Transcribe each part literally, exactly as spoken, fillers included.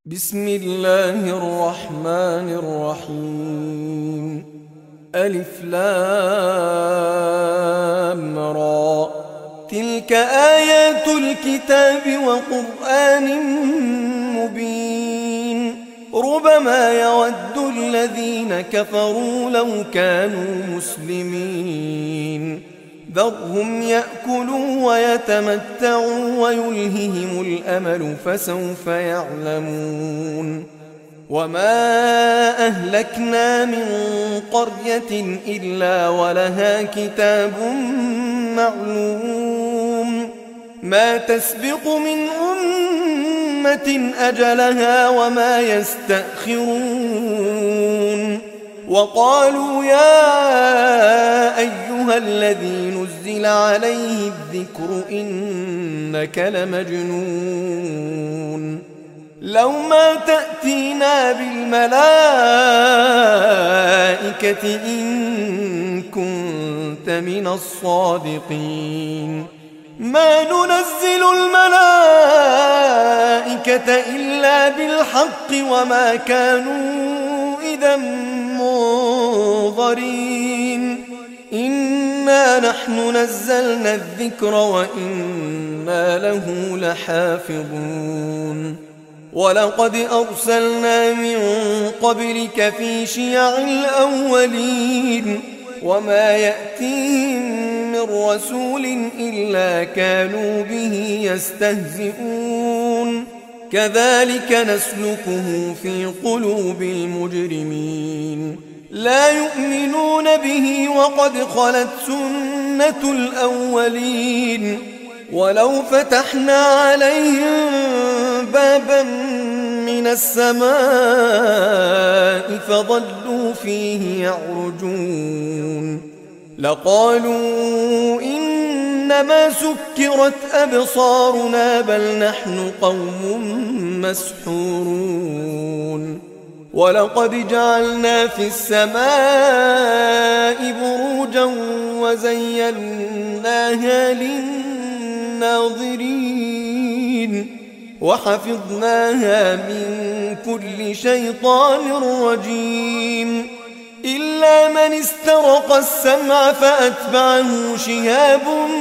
بسم الله الرحمن الرحيم. ألف لام را، تلك آيات الكتاب وقرآن مبين. ربما يود الذين كفروا لو كانوا مسلمين. ذرهم يأكلوا ويتمتعوا ويلههم الأمل فسوف يعلمون. وما أهلكنا من قرية إلا ولها كتاب معلوم، ما تسبق من أمة أجلها وما يستأخرون. وقالوا يا أيها الذي نزل عليه الذكر إنك لمجنون، لو ما تأتينا بالملائكة إن كنت من الصادقين. ما ننزل الملائكة إلا بالحق وما كانوا إذا منظرين. إنا نحن نزلنا الذكر وإنا له لحافظون. ولقد أرسلنا من قبلك في شيع الأولين، وما يأتيهم من رسول إلا كانوا به يستهزئون. كذلك نسلكه في قلوب المجرمين. لا يؤمنون به وقد خلت سنة الأولين. ولو فتحنا عليهم بابا من السماء فظلوا فيه يعرجون لقالوا إنما سكرت أبصارنا بل نحن قوم مسحورون. ولقد جعلنا في السماء بروجا وزيناها للناظرين وحفظناها من كل شيطان رجيم إلا من استرق السمع فأتبعه شهاب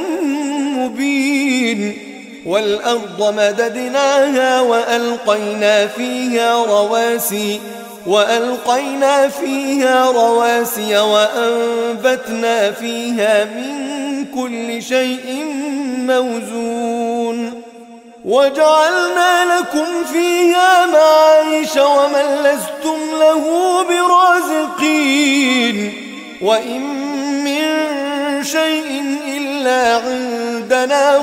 مبين. والأرض مددناها وألقينا فيها رواسي وألقينا فيها رواسي وأنبتنا فيها من كل شيء موزون. وجعلنا لكم فيها معايش ومن لستم له برازقين. وإن من شيء إلا عندنا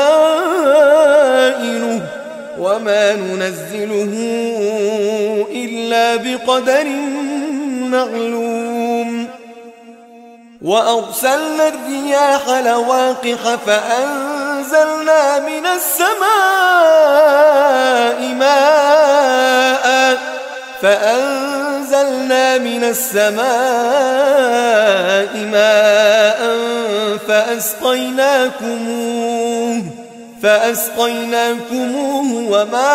خزائنه وما ننزله إلا بقدر معلوم. وأرسلنا الرياح لواقح فأنزلنا من السماء ماء فأنزلنا من السماء ماء فأسقيناكموه فأسقيناكموه وما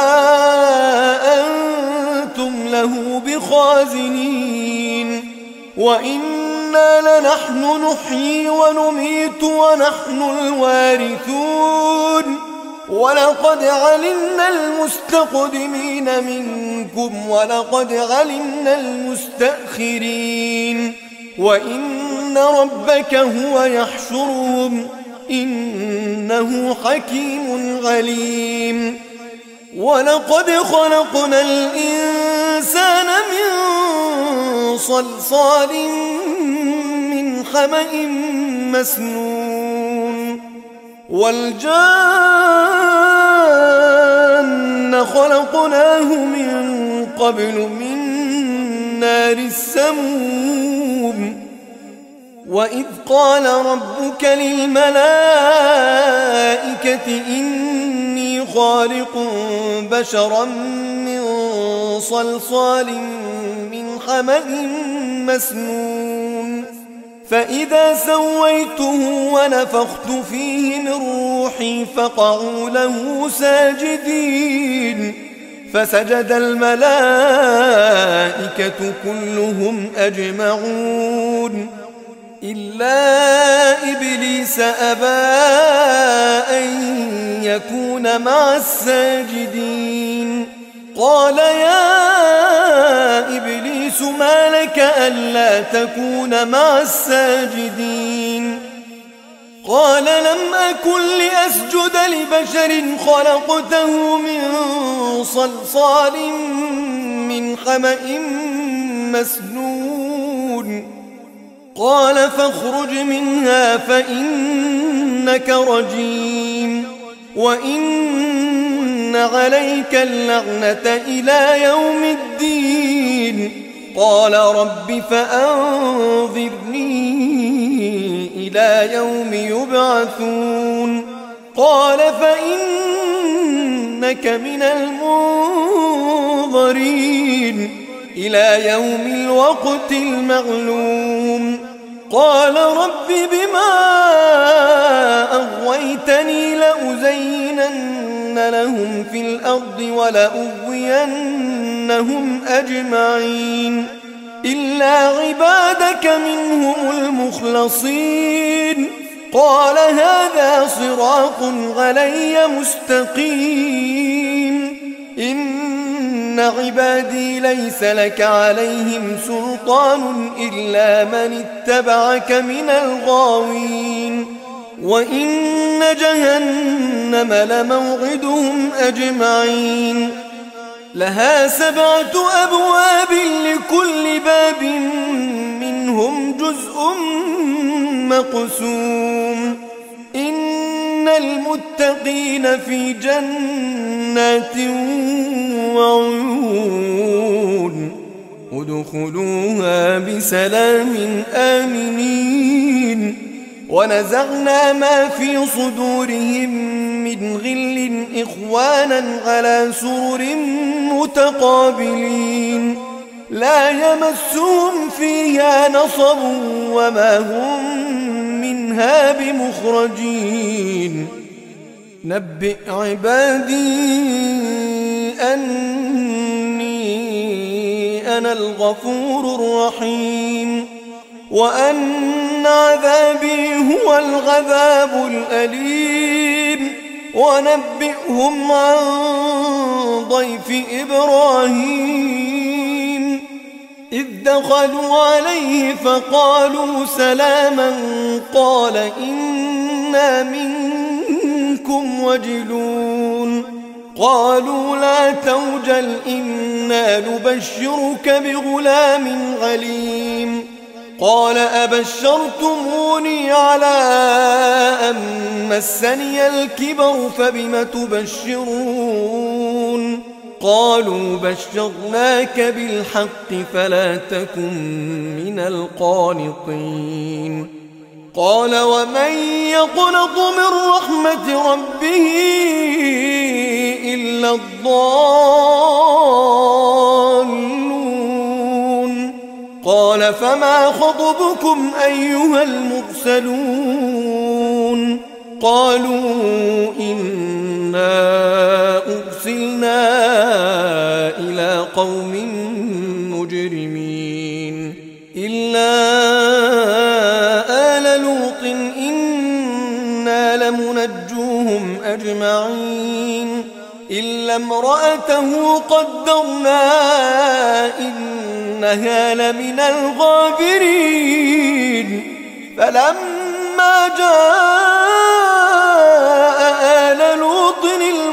أنتم له بخازنين. وإنا لنحن نحيي ونميت ونحن الوارثون. ولقد علمنا المستقدمين منكم ولقد علمنا المستأخرين. وإن ربك هو يحشرهم إنه حكيم عليم. ولقد خلقنا الإنسان من صلصال من حمأ مسنون. والجان خلقناه من قبل من نار السموم. وإذ قال ربك للملائكة إني خالق بشرا من صلصال من حمأ مسنون. فإذا سويته ونفخت فيه من روحي فقعوا له ساجدين فسجد الملائكة كلهم أجمعون إلا إبليس أبى أن يكون مع الساجدين. قال يا إبليس ما لك ألا تكون مع الساجدين؟ قال لم أكن لأسجد لبشر خلقته من صلصال من حمأ مسنون. قال فاخرج منها فإنك رجيم وإن عليك اللعنة إلى يوم الدين. قال رب فأنظرني إلى يوم يبعثون. قال فإنك من المنظرين إلى يوم الوقت المعلوم. قال رب بما أغويتني لأزينن لهم في الأرض ولأغوينهم أجمعين إلا عبادك منهم المخلصين. قال هذا صراط علي مستقيم. إن عبادي ليس لك عليهم سلطان إلا من اتبعك من الغاوين. وإن جهنم لموعدهم أجمعين لها سبعة أبواب لكل باب منهم جزء مقسوم. إن المتقين في جنات وعيون ادخلوها بسلام آمنين. ونزعنا ما في صدورهم من غل إخوانا على سرر متقابلين لا يمسهم فيها نصب وما هم منها بمخرجين. نبئ عبادي أني أنا الغفور الرحيم وأن عذابي هو العذاب الأليم. ونبئهم عن ضيف إبراهيم إذ دخلوا عليه فقالوا سلاما قال إنا منكم وجلون. قالوا لا توجل إنا نبشرك بغلام عليم. قال أبشرتموني على أن مسني الكبر فبم تبشرون؟ قالوا بشرناك بالحق فلا تكن من القانطين. قال ومن يقنط من رحمة ربه إلا الضالون. قال فما خطبكم أيها المرسلون؟ قالوا إنا أرسلنا إلى قوم مجرمين إلا آل لوط إنا لمنجوهم أجمعين إلا امرأته قدرنا إنها لمن الغابرين. فلما جاء آل لوط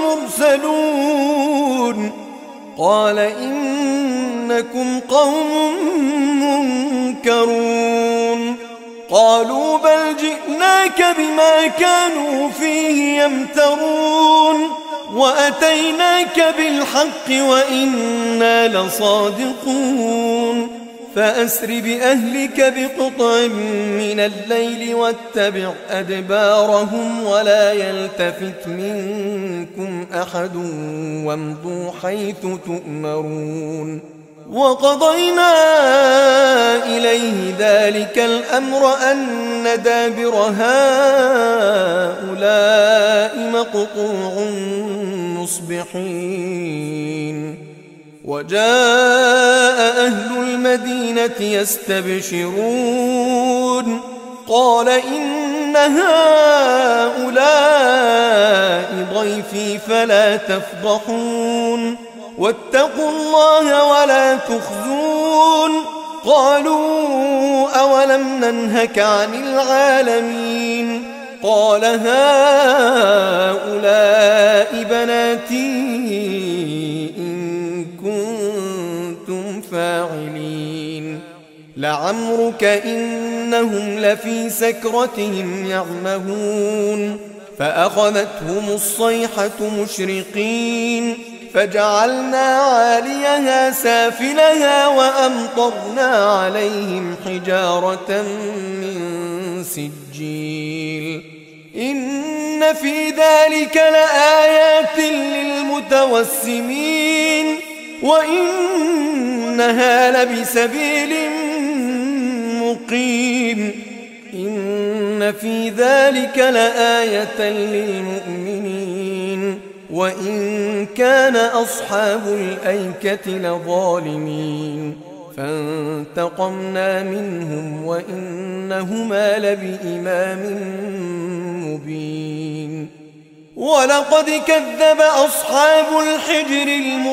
المرسلون قال إنكم قوم منكرون. قالوا بل جئناك بما كانوا فيه يمترون وأتيناك بالحق وإنا لصادقون. فأسر بأهلك بقطع من الليل واتبع أدبارهم ولا يلتفت منكم أحد وامضوا حيث تؤمرون. وقضينا إليه ذلك الأمر أن دابر هؤلاء مقطوع مصبحين وجاء أهل المدينة يستبشرون قال إن هؤلاء ضيفي فلا تفضحون واتقوا الله ولا تخزون قالوا أولم ننهك عن العالمين قال هؤلاء بناتي إن كنتم فاعلين لعمرك إنهم لفي سكرتهم يعمهون فأخذتهم الصيحة مشرقين فجعلنا عاليها سافلها وأمطرنا عليهم حجارة من سجيل إن في ذلك لآيات للمتوسمين وإنها لبسبيل مقيم إن في ذلك لآية للمؤمنين وإن كان أصحاب الأيكة لظالمين فانتقمنا منهم وإنهما لبإمام مبين ولقد كذب أصحاب الحجر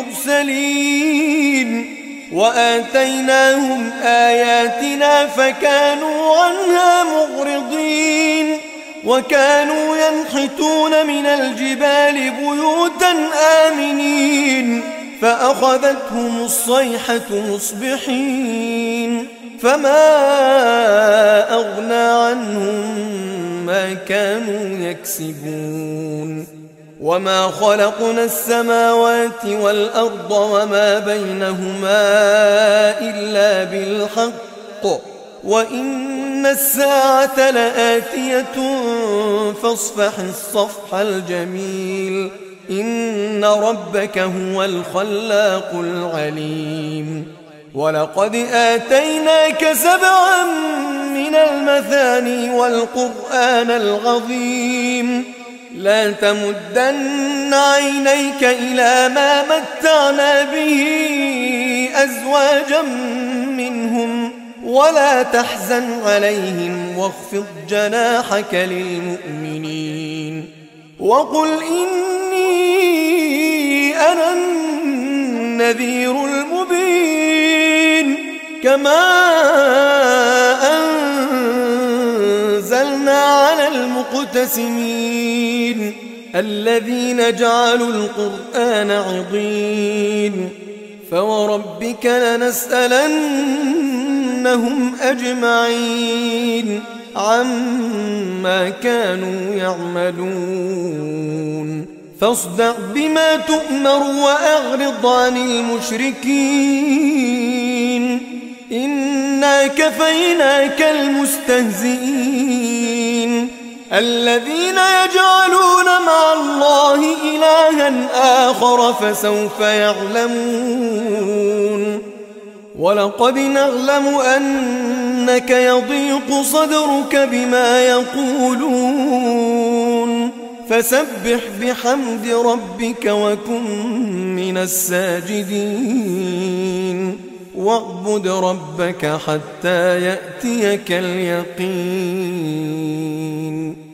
المرسلين وآتيناهم آياتنا فكانوا عنها مغرضين وكانوا ينحتون من الجبال بيوتا آمنين فأخذتهم الصيحة مصبحين فما أغنى عنهم ما كانوا يكسبون وما خلقنا السماوات والأرض وما بينهما إلا بالحق وإن الساعة لآتية فاصفح الصفح الجميل إن ربك هو الخلاق العليم ولقد آتيناك سبعا من المثاني والقرآن العظيم لا تمدن عينيك إلى ما متعنا به أزواجا منهم ولا تحزن عليهم واخفض جناحك للمؤمنين وقل إني أنا النذير المبين كما أنزلنا على المقتسمين الذين جعلوا القرآن عضين فوربك لنسألنهم أجمعين عما كانوا يعملون فاصدع بما تؤمر وأعرض عن المشركين إنا كفيناك المستهزئين الذين يجعلون مع الله إلها آخر فسوف يعلمون ولقد نعلم أنك يضيق صدرك بما يقولون فسبح بحمد ربك وكن من الساجدين واعبد ربك حتى يأتيك اليقين